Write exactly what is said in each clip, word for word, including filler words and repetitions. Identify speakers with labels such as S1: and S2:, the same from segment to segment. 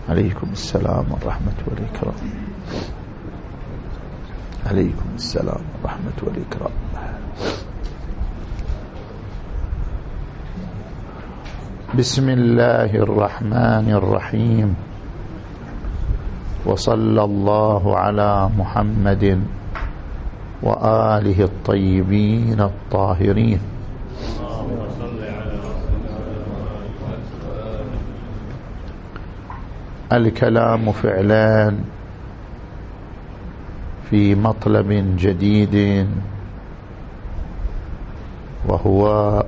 S1: عليكم السلام ورحمة والإكرام. عليكم السلام ورحمة والإكرام. بسم الله الرحمن الرحيم، وصلى الله على محمد وآله الطيبين الطاهرين. الكلام فعلا في مطلب جديد، وهو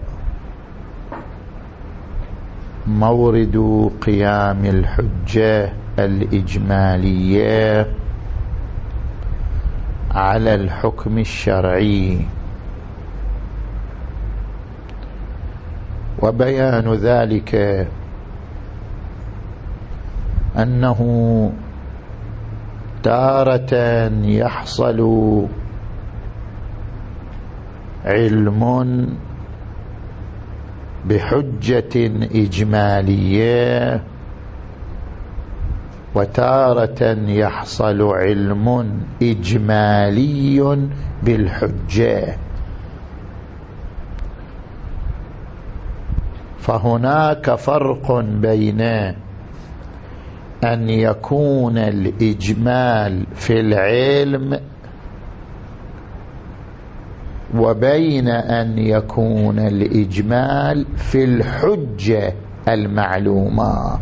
S1: مورد قيام الحجة الإجمالية على الحكم الشرعي، وبيان ذلك أنه تارة يحصل علم بحجة إجمالية، وتارة يحصل علم إجمالي بالحجة. فهناك فرق بين أن يكون الإجمال في العلم وبين أن يكون الإجمال في الحجة المعلومة.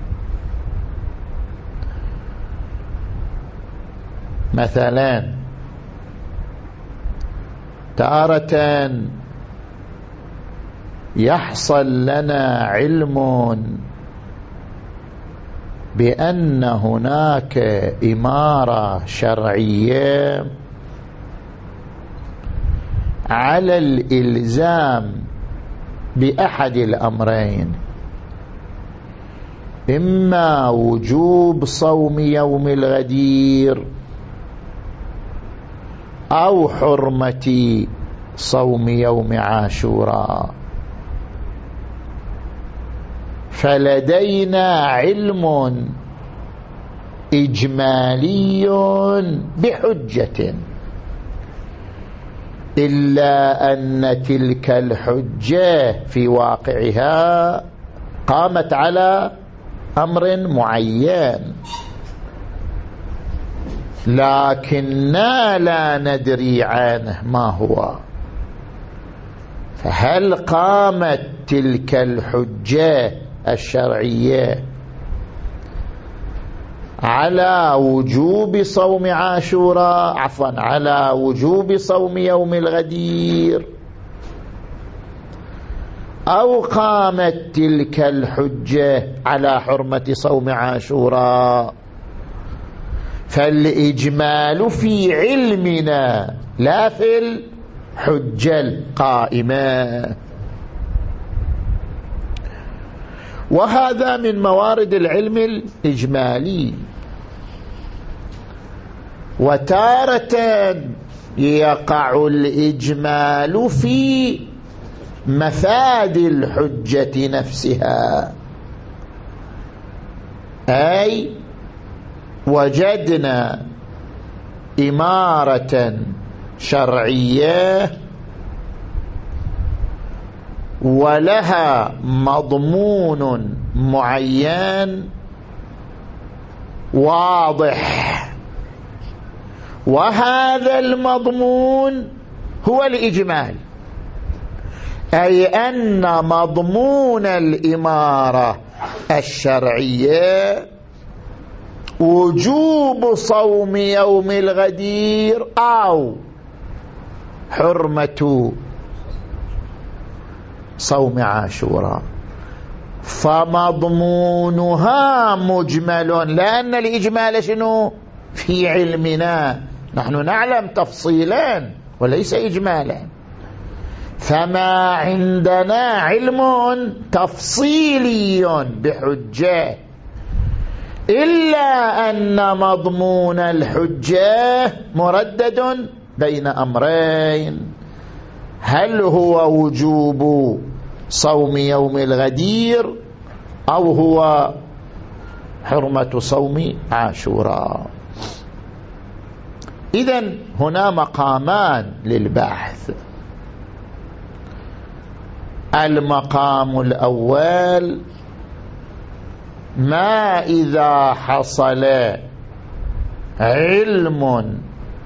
S1: مثلا تارة يحصل لنا علم بأن هناك إمارة شرعية على الإلزام بأحد الأمرين، إما وجوب صوم يوم الغدير أو حرمة صوم يوم عاشوراء. فلدينا علم إجمالي بحجة، إلا أن تلك الحجة في واقعها قامت على أمر معين، لكننا لا ندري عنه ما هو. فهل قامت تلك الحجة الشرعية على وجوب صوم عاشوراء عفوا على وجوب صوم يوم الغدير، أو قامت تلك الحجة على حرمة صوم عاشوراء؟ فالإجمال في علمنا لا في الحجة القائمة. وهذا من موارد العلم الإجمالي. وتارة يقع الإجمال في مفاد الحجة نفسها، أي وجدنا إمارة شرعية ولها مضمون معين واضح، وهذا المضمون هو الإجمال، أي أن مضمون الإمارة الشرعية وجوب صوم يوم الغدير أو حرمة صوم عاشوراء. فمضمونها مجمل، لأن الإجمال شنو في علمنا، نحن نعلم تفصيلا وليس إجمالا. فما عندنا علم تفصيلي بحجة، إلا أن مضمون الحجة مردد بين أمرين: هل هو وجوب صوم يوم الغدير أو هو حرمة صوم عاشوراء. إذن هنا مقامان للبحث. المقام الأول: ما إذا حصل علم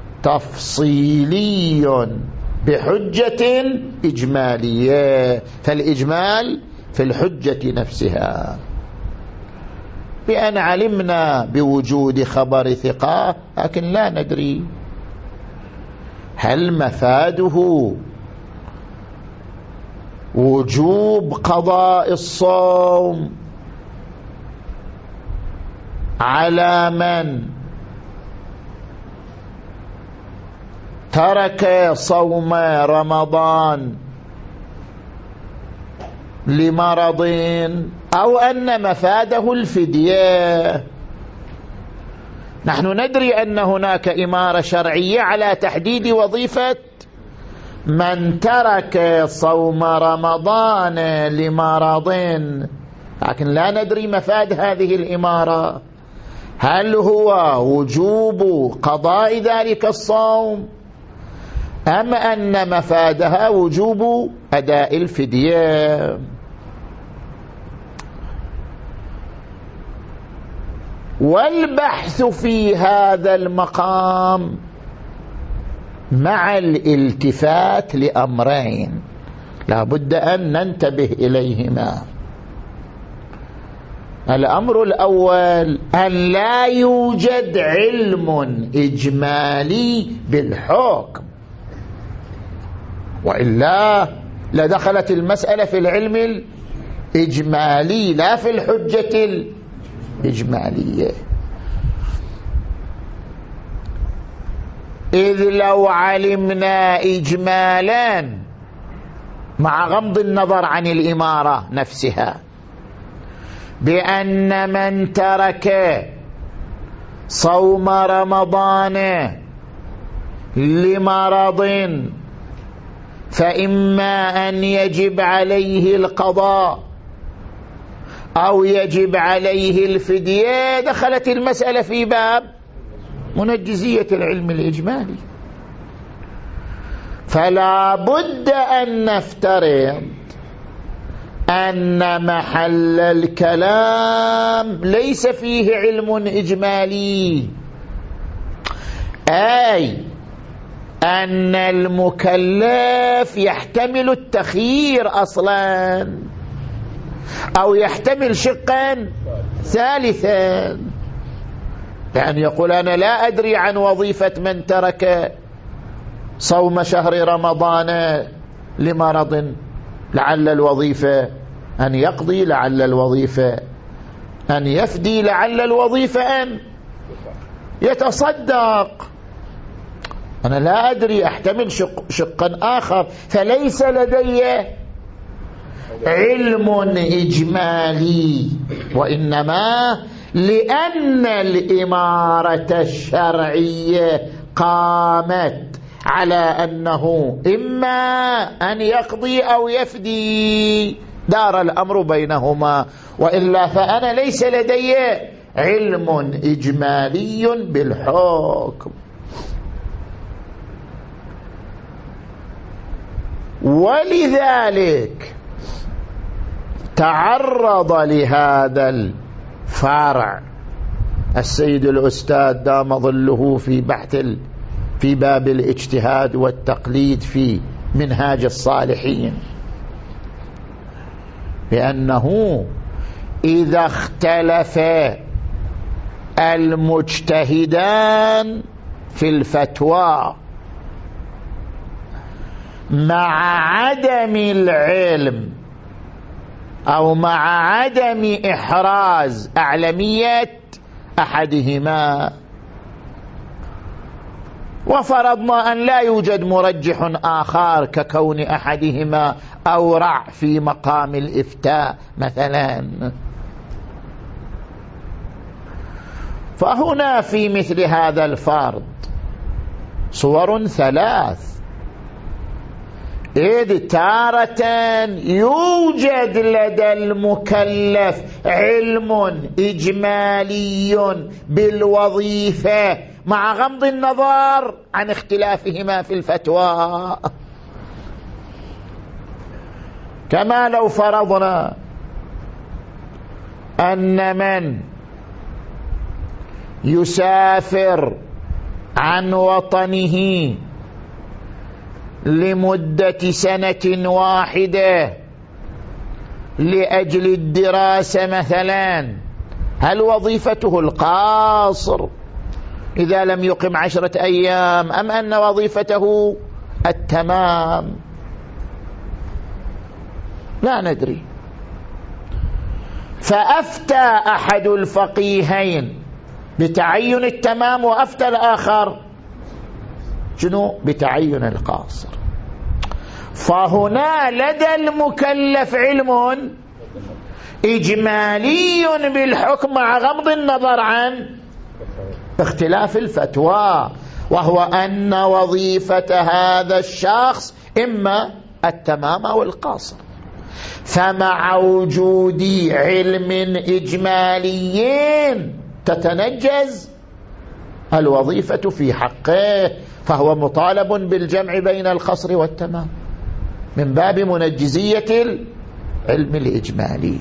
S1: تفصيلي بحجة إجمالية، فالإجمال في الحجة نفسها، بأن علمنا بوجود خبر ثقة لكن لا ندري هل مفاده وجوب قضاء الصوم على من ترك صوم رمضان لمرض، أو أن مفاده الفدية. نحن ندري أن هناك إمارة شرعية على تحديد وظيفة من ترك صوم رمضان لمرض، لكن لا ندري مفاد هذه الإمارة، هل هو وجوب قضاء ذلك الصوم أم أن مفادها وجوب أداء الفدية. والبحث في هذا المقام مع الالتفات لأمرين لا بد أن ننتبه إليهما. الأمر الأول: أن لا يوجد علم إجمالي بالحكم، وإلا لدخلت المسألة في العلم الإجمالي لا في الحجة الإجمالية. إذ لو علمنا إجمالا مع غض النظر عن الإمارة نفسها بأن من ترك صوم رمضان لمرض فإما أن يجب عليه القضاء أو يجب عليه الفدية، دخلت المسألة في باب منجزية العلم الإجمالي. فلا بد أن نفترض أن محل الكلام ليس فيه علم إجمالي، أي أن المكلف يحتمل التخيير أصلا أو يحتمل شقا ثالثا، يعني يقول أنا لا أدري عن وظيفة من ترك صوم شهر رمضان لمرض، لعل الوظيفة أن يقضي، لعل الوظيفة أن يفدي، لعل الوظيفة أن يتصدق، أنا لا أدري، أحتمل شق شقا آخر. فليس لدي علم إجمالي، وإنما لأن الإمارة الشرعية قامت على أنه إما أن يقضي أو يفدي دار الأمر بينهما، وإلا فأنا ليس لدي علم إجمالي بالحكم. ولذلك تعرض لهذا الفرع السيد الأستاذ دام ظله في بحث في باب الاجتهاد والتقليد في منهاج الصالحين، بأنه إذا اختلف المجتهدان في الفتوى مع عدم العلم أو مع عدم إحراز أعلمية أحدهما، وفرضنا أن لا يوجد مرجح آخر ككون أحدهما أورع في مقام الإفتاء مثلا، فهنا في مثل هذا الفرض صور ثلاث: إذ تارة يوجد لدى المكلف علم إجمالي بالوظيفة مع غض النظر عن اختلافهما في الفتوى، كما لو فرضنا أن من يسافر عن وطنه لمدة سنة واحدة لأجل الدراسة مثلا، هل وظيفته القاصر إذا لم يقم عشرة أيام أم أن وظيفته التمام؟ لا ندري. فأفتى أحد الفقيهين بتعين التمام وأفتى الآخر شنو؟ بتعين القاصر. فهنا لدى المكلف علم إجمالي بالحكم مع غض النظر عن اختلاف الفتوى، وهو أن وظيفة هذا الشخص إما التمام أو القاصر. فمع وجود علم إجمالي تتنجز الوظيفة في حقه، فهو مطالب بالجمع بين القصر والتمام من باب منجزية العلم الإجمالي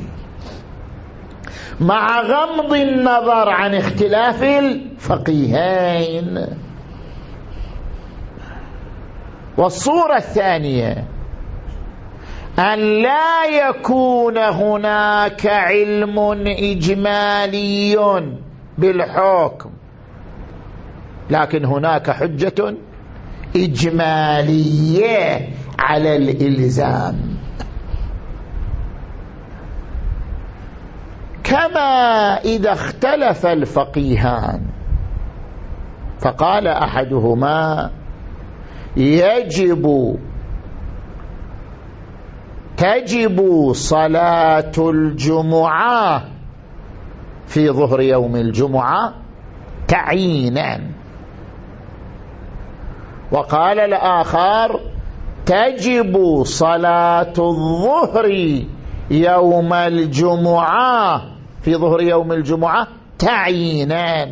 S1: مع غض النظر عن اختلاف الفقيهين. والصورة الثانية أن لا يكون هناك علم إجمالي بالحكم لكن هناك حجة إجمالية على الإلزام، كما إذا اختلف الفقيهان فقال أحدهما يجب تجب صلاة الجمعة في ظهر يوم الجمعة تعيينا، وقال الآخر تجب صلاة الظهر يوم الجمعة في ظهر يوم الجمعة تعيينا.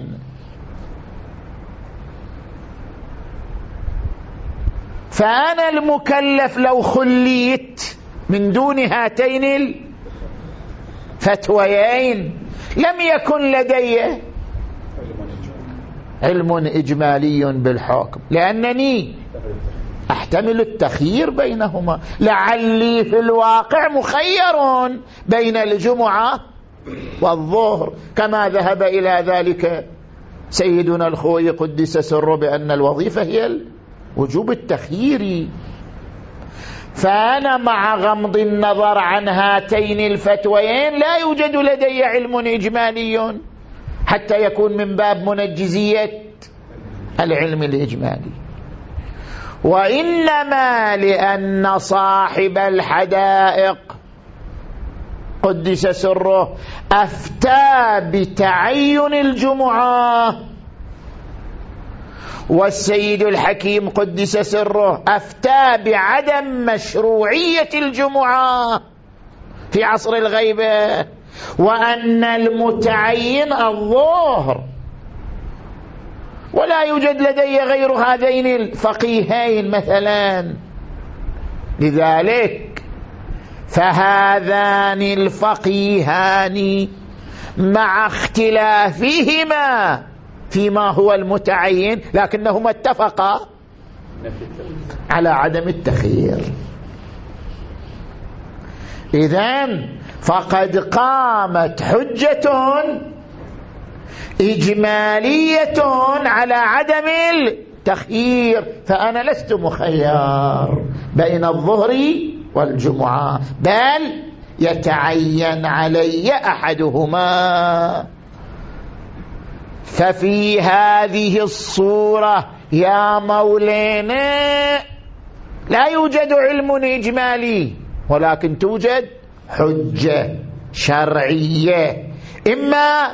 S1: فأنا المكلف لو خليت من دون هاتين الفتويين لم يكن لدي علم إجمالي بالحكم، لأنني أحتمل التخيير بينهما، لعلي في الواقع مخير بين الجمعة والظهر، كما ذهب إلى ذلك سيدنا الخوي قدس سره بأن الوظيفة هي وجوب التخيير. فأنا مع غمض النظر عن هاتين الفتويين لا يوجد لدي علم إجمالي حتى يكون من باب منجزية العلم الإجمالي، وإنما لأن صاحب الحدائق قدس سره أفتى بتعين الجمعة، والسيد الحكيم قدس سره أفتى بعدم مشروعية الجمعة في عصر الغيبة، وأن المتعين الظهر، ولا يوجد لدي غير هذين الفقيهين مثلا. لذلك فهذان الفقيهان مع اختلافهما فيما هو المتعين لكنهما اتفقا على عدم التخيير. إذن فقد قامت حجة إجمالية على عدم التخيير، فأنا لست مخير بين الظهر والجمعة، بل يتعين علي أحدهما. ففي هذه الصورة يا مولانا لا يوجد علم إجمالي، ولكن توجد حجة شرعية، إما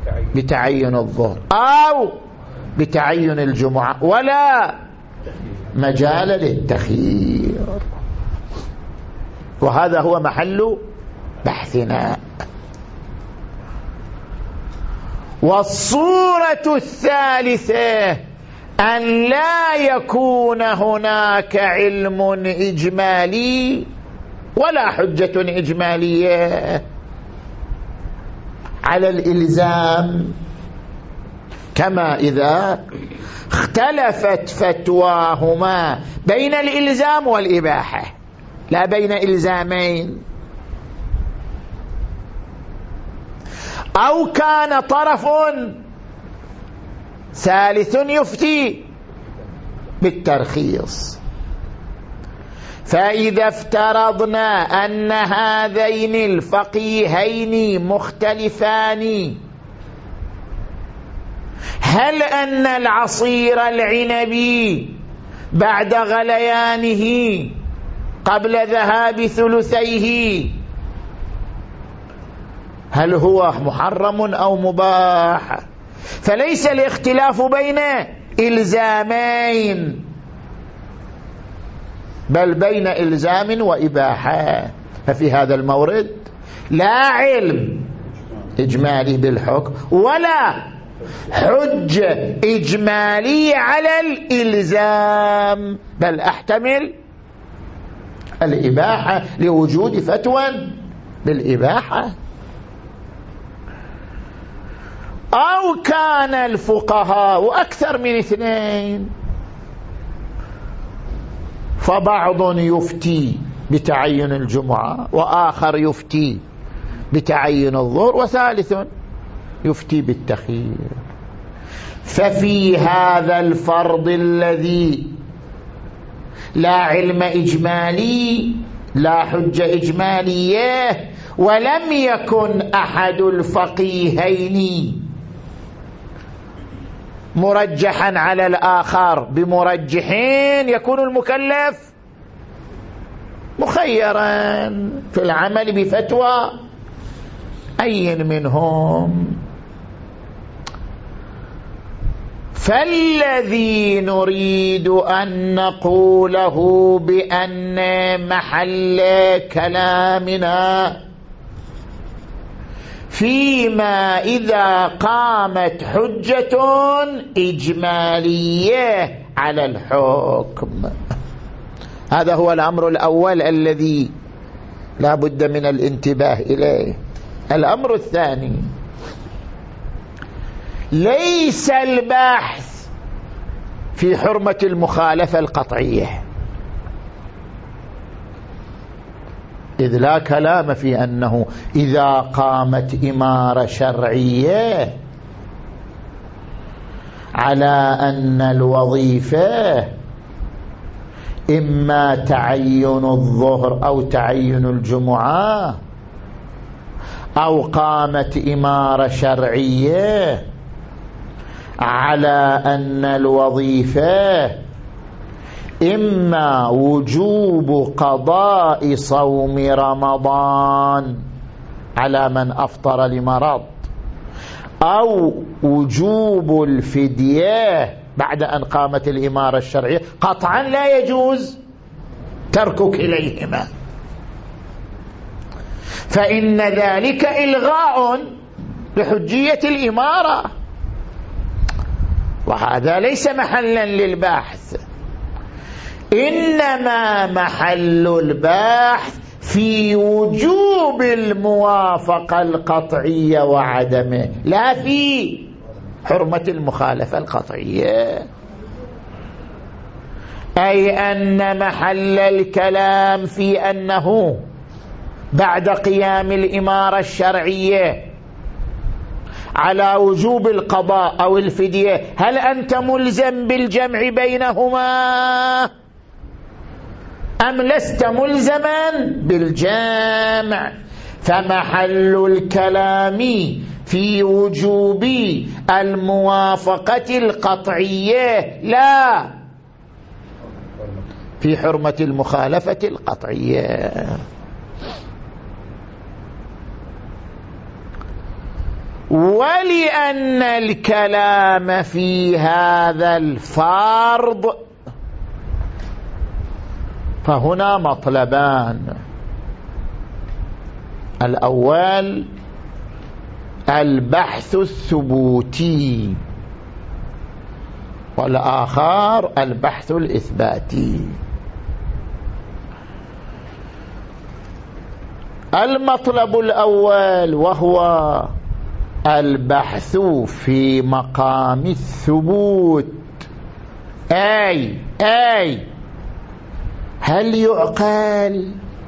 S1: بتعين الظهر أو بتعين الجمعة، ولا مجال للتخيير، وهذا هو محل بحثنا. والصورة الثالثة أن لا يكون هناك علم إجمالي ولا حجة إجمالية على الإلزام، كما إذا اختلفت فتواهما بين الإلزام والإباحة لا بين إلزامين، أو كان طرف ثالث يفتي بالترخيص. فإذا افترضنا أن هذين الفقيهين مختلفان، هل أن العصير العنبي بعد غليانه قبل ذهاب ثلثيه هل هو محرم أو مباح؟ فليس الاختلاف بين إلزامين بل بين إلزام وإباحة. ففي هذا المورد لا علم إجمالي بالحكم ولا حجة إجمالية على الإلزام، بل أحتمل الإباحة لوجود فتوى بالإباحة. أو كان الفقهاء أكثر من اثنين، فبعض يفتي بتعين الجمعة، وآخر يفتي بتعين الظهر، وثالث يفتي بالتخيير. ففي هذا الفرض الذي لا علم إجمالي لا حجة إجمالية ولم يكن أحد الفقيهين مرجحا على الآخر بمرجحين، يكون المكلف مخيرا في العمل بفتوى أي منهم. فالذي نريد أن نقوله بأن محل كلامنا فيما إذا قامت حجة إجمالية على الحكم، هذا هو الأمر الأول الذي لا بد من الانتباه إليه. الأمر الثاني، ليس البحث في حرمة المخالفة القطعية، إذ لا كلام في أنه إذا قامت إمارة شرعية على أن الوظيفة إما تعين الظهر أو تعين الجمعة، أو قامت إمارة شرعية على أن الوظيفة إما وجوب قضاء صوم رمضان على من أفطر لمرض، أو وجوب الفدية بعد أن قامت الإمارة الشرعية، قطعا لا يجوز ترك كليهما، فإن ذلك إلغاء لحجية الإمارة، وهذا ليس محلا للبحث، إنما محل البحث في وجوب الموافقة القطعية وعدمه، لا في حرمة المخالفة القطعية. أي أن محل الكلام في أنه بعد قيام الإمارة الشرعية على وجوب القضاء أو الفدية، هل أنت ملزم بالجمع بينهما أم لست ملزما بالجمع؟ فمحل الكلام في وجوب الموافقة القطعية لا في حرمة المخالفة القطعية. ولأن الكلام في هذا الفرض فهنا مطلبان: الأول البحث الثبوتي، والآخر البحث الإثباتي. المطلب الأول وهو البحث في مقام الثبوت، أي أي هل يعقل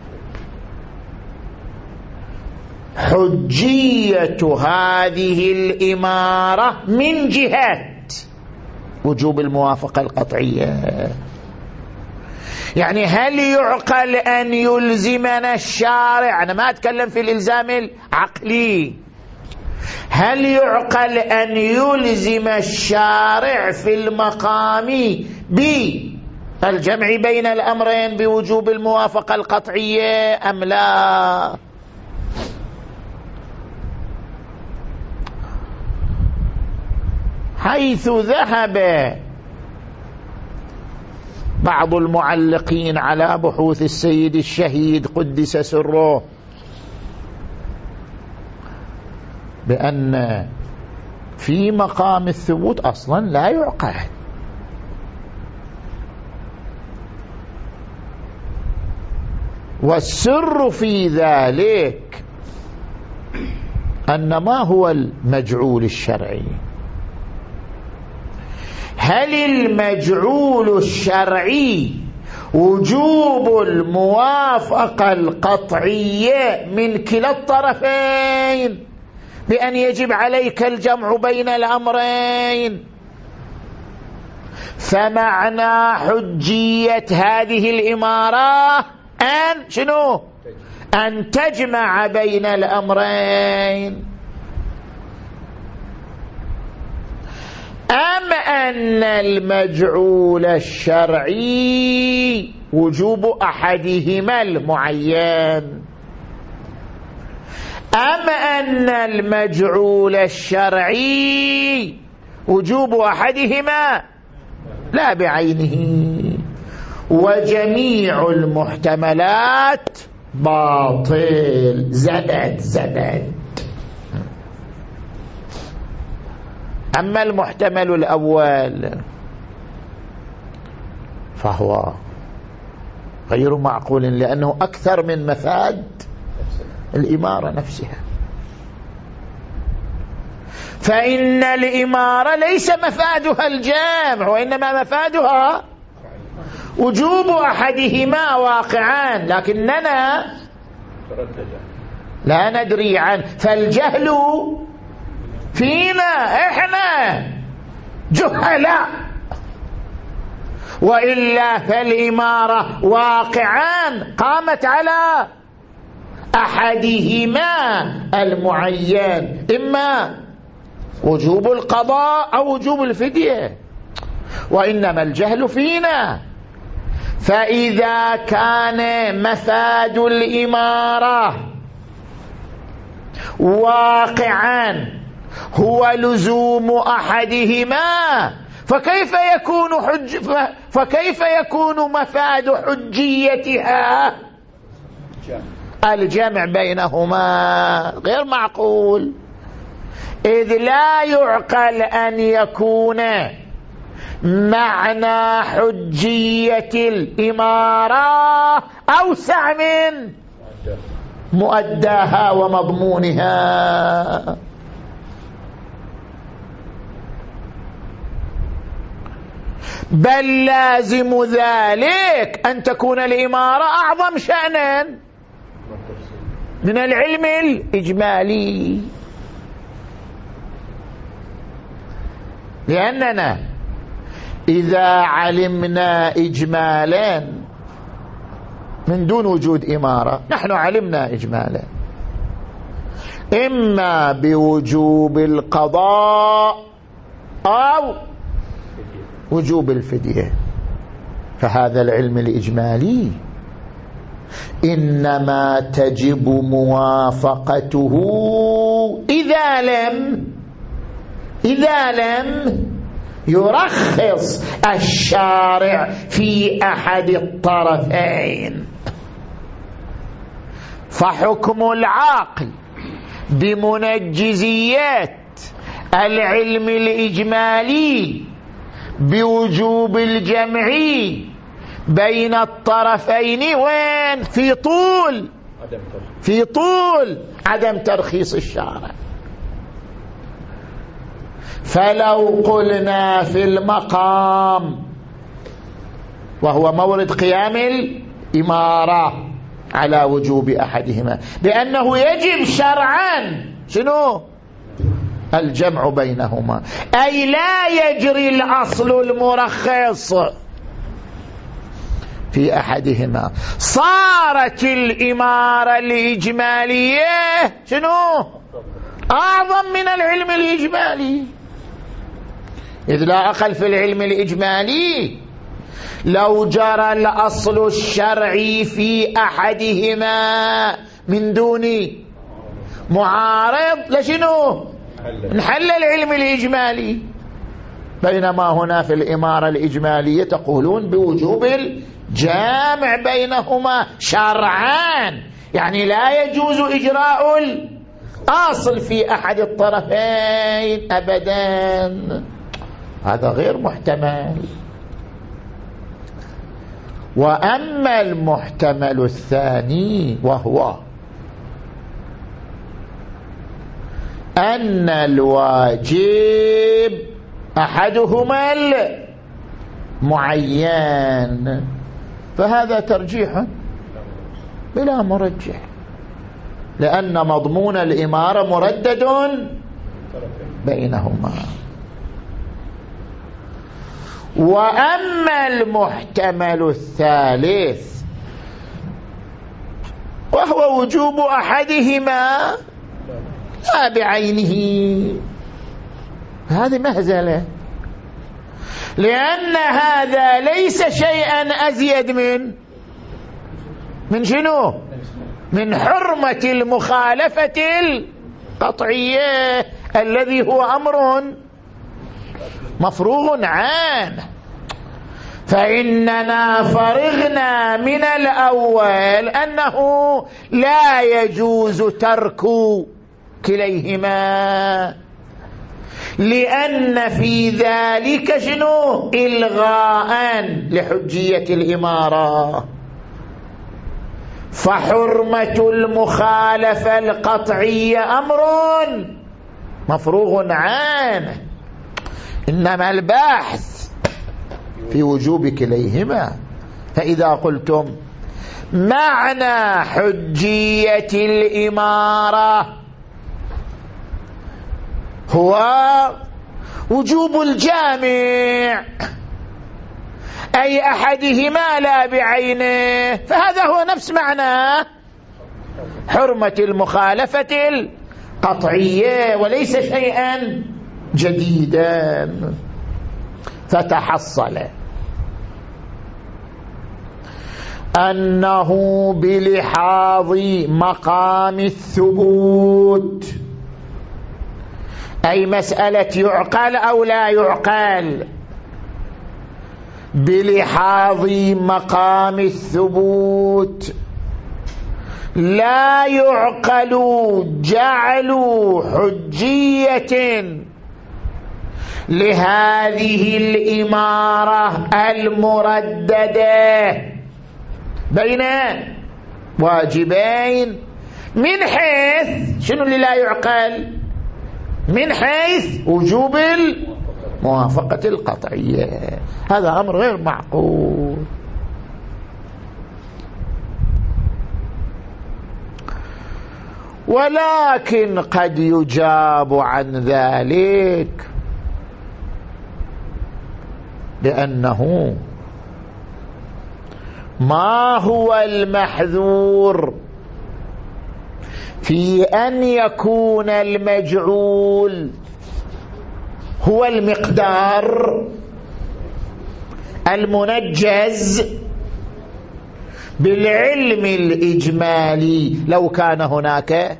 S1: حجية هذه الإمارة من جهة وجوب الموافقة القطعية؟ يعني هل يعقل أن يلزمنا الشارع، أنا ما أتكلم في الإلزام العقلي، هل يعقل أن يلزم الشارع في المقام بالجمع بين الأمرين بوجوب الموافقة القطعية أم لا؟ حيث ذهب بعض المعلقين على بحوث السيد الشهيد قدس سره بأن في مقام الثبوت أصلا لا يعقل، والسر في ذلك أن ما هو المجعول الشرعي؟ هل المجعول الشرعي وجوب الموافقة القطعية من كلا الطرفين بأن يجب عليك الجمع بين الأمرين؟ فمعنى حجية هذه الإمارة أن شنو؟ أن تجمع بين الأمرين. أم أن المجعول الشرعي وجوب أحدهما المعين؟ أم أن المجعول الشرعي وجوب أحدهما لا بعينه؟ وجميع المحتملات باطل. زبد زبد. أما المحتمل الأول فهو غير معقول، لأنه أكثر من مفاد الإمارة نفسها. فإن الإمارة ليس مفادها الجامع، وإنما مفادها وجوب أحدهما واقعا، لكننا لا ندري عنه. فالجهل فينا، إحنا جهلاء، وإلا فالإمارة واقعا قامت على أحدهما المعين، إما وجوب القضاء أو وجوب الفدية، وإنما الجهل فينا. فإذا كان مفاد الإمارة واقعا هو لزوم أحدهما، فكيف يكون حج فكيف يكون مفاد حجيتها الجمع بينهما؟ غير معقول، إذ لا يعقل أن يكون معنى حجية الإمارة أوسع من مؤداها ومضمونها. بل لازم ذلك أن تكون الإمارة أعظم شأنا من العلم الإجمالي، لأننا إذا علمنا إجمالا من دون وجود إمارة، نحن علمنا إجمالا إما بوجوب القضاء أو وجوب الفدية، فهذا العلم الإجمالي إنما تجب موافقته إذا لم إذا لم يرخص الشارع في أحد الطرفين. فحكم العاقل بمنجزيات العلم الإجمالي بوجوب الجمع بين الطرفين وين؟ في طول في طول عدم ترخيص الشارع. فلو قلنا في المقام وهو مورد قيام الإمارة على وجوب أحدهما بأنه يجب شرعا شنو؟ الجمع بينهما، أي لا يجري الأصل المرخص في أحدهما، صارت الإمارة الإجمالية شنو؟ أعظم من العلم الإجمالي، إذ لا أقل في العلم الإجمالي لو جرى الأصل الشرعي في أحدهما من دون معارض لشنو؟ نحل العلم الإجمالي. بينما هنا في الإمارة الإجمالية تقولون بوجوب الجامع بينهما شرعان، يعني لا يجوز إجراء الأصل في أحد الطرفين أبدا، هذا غير محتمل. وأما المحتمل الثاني وهو أن الواجب أحدهما المعين، فهذا ترجيح بلا مرجح، لأن مضمون الإمارة مردد بينهما. وأما المحتمل الثالث وهو وجوب أحدهما لا بعينه، هذه مهزلة، لأن هذا ليس شيئا أزيد من من شنو؟ من حرمة المخالفة القطعية الذي هو أمر مفروغ عنه. فإننا فرغنا من الأول أنه لا يجوز ترك كليهما، لأن في ذلك شنو؟ إلغاء لحجية الإمارة. فحرمة المخالفة القطعية أمر مفروغ عنه، إنما البحث في وجوب كليهما. فإذا قلتم معنى حجية الإمارة هو وجوب الجامع أي أحدهما لا بعينه، فهذا هو نفس معنى حرمة المخالفة القطعية وليس شيئا جديدا. فتحصل أنه بلحاظ مقام الثبوت، أي مسألة يعقل أو لا يعقل، بلحاظ مقام الثبوت لا يعقل جعل حجية لهذه الإمارة المرددة بين واجبين، من حيث شنو اللي لا يعقل؟ من حيث وجوب الموافقة القطعية. هذا أمر غير معقول. ولكن قد يجاب عن ذلك لأنه ما هو المحذور في أن يكون المجعول هو المقدار المنجز بالعلم الإجمالي لو كان هناك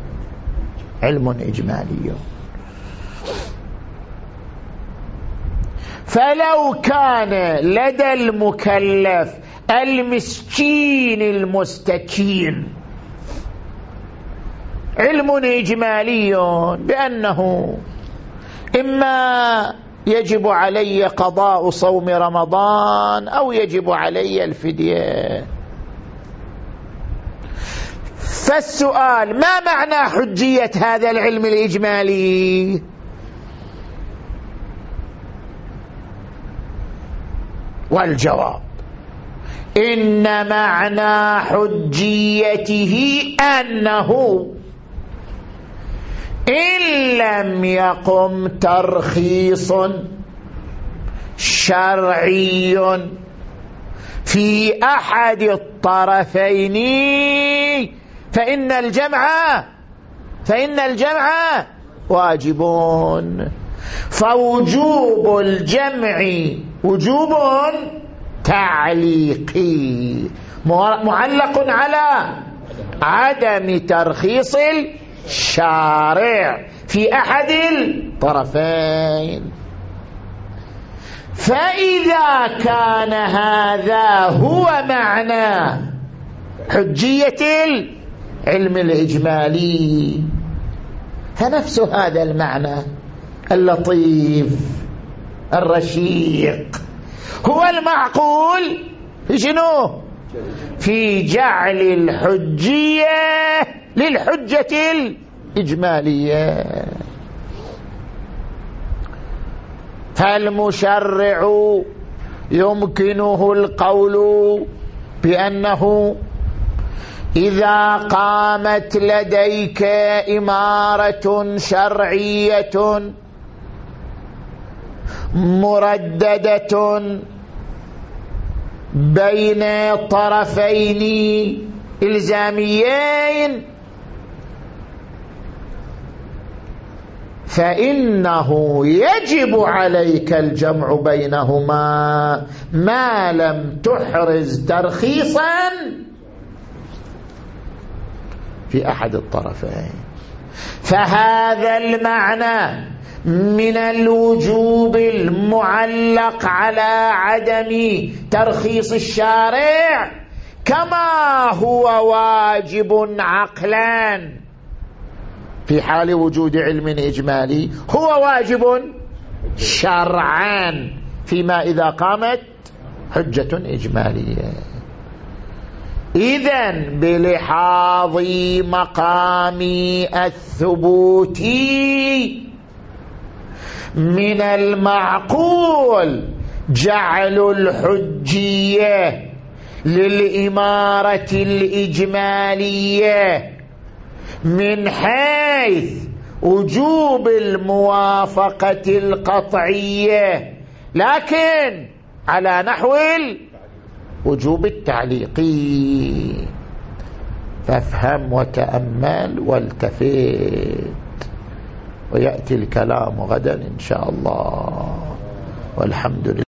S1: علم إجمالي؟ فلو كان لدى المكلف المسكين المستكين علم إجمالي بأنه إما يجب علي قضاء صوم رمضان أو يجب علي الفدية، فالسؤال ما معنى حجية هذا العلم الإجمالي؟ والجواب إن معنى حجيته أنه إن لم يقم ترخيص شرعي في أحد الطرفين فإن الجمع فإن الجمع واجبون. فوجوب الجمع وجوب تعليقي معلق على عدم ترخيص الشارع في أحد الطرفين. فإذا كان هذا هو معنى حجية العلم الإجمالي، فنفس هذا المعنى اللطيف الرشيق هو المعقول في شنو؟ في جعل الحجية للحجة الإجمالية. فالمشرع يمكنه القول بأنه إذا قامت لديك إمارة شرعية مرددة بين طرفين إلزاميين فإنه يجب عليك الجمع بينهما ما لم تحرز ترخيصا في أحد الطرفين. فهذا المعنى من الوجوب المعلق على عدم ترخيص الشارع كما هو واجب عقلا في حال وجود علم إجمالي هو واجب شرعا فيما إذا قامت حجة إجمالية. إذن بلحاظ مقام الثبوت من المعقول جعل الحجية للإمارة الإجمالية من حيث وجوب الموافقة القطعية، لكن على نحو وجوب التعليقي. فافهم وتأمل والتفت، ويأتي الكلام غدا إن شاء الله، والحمد لله.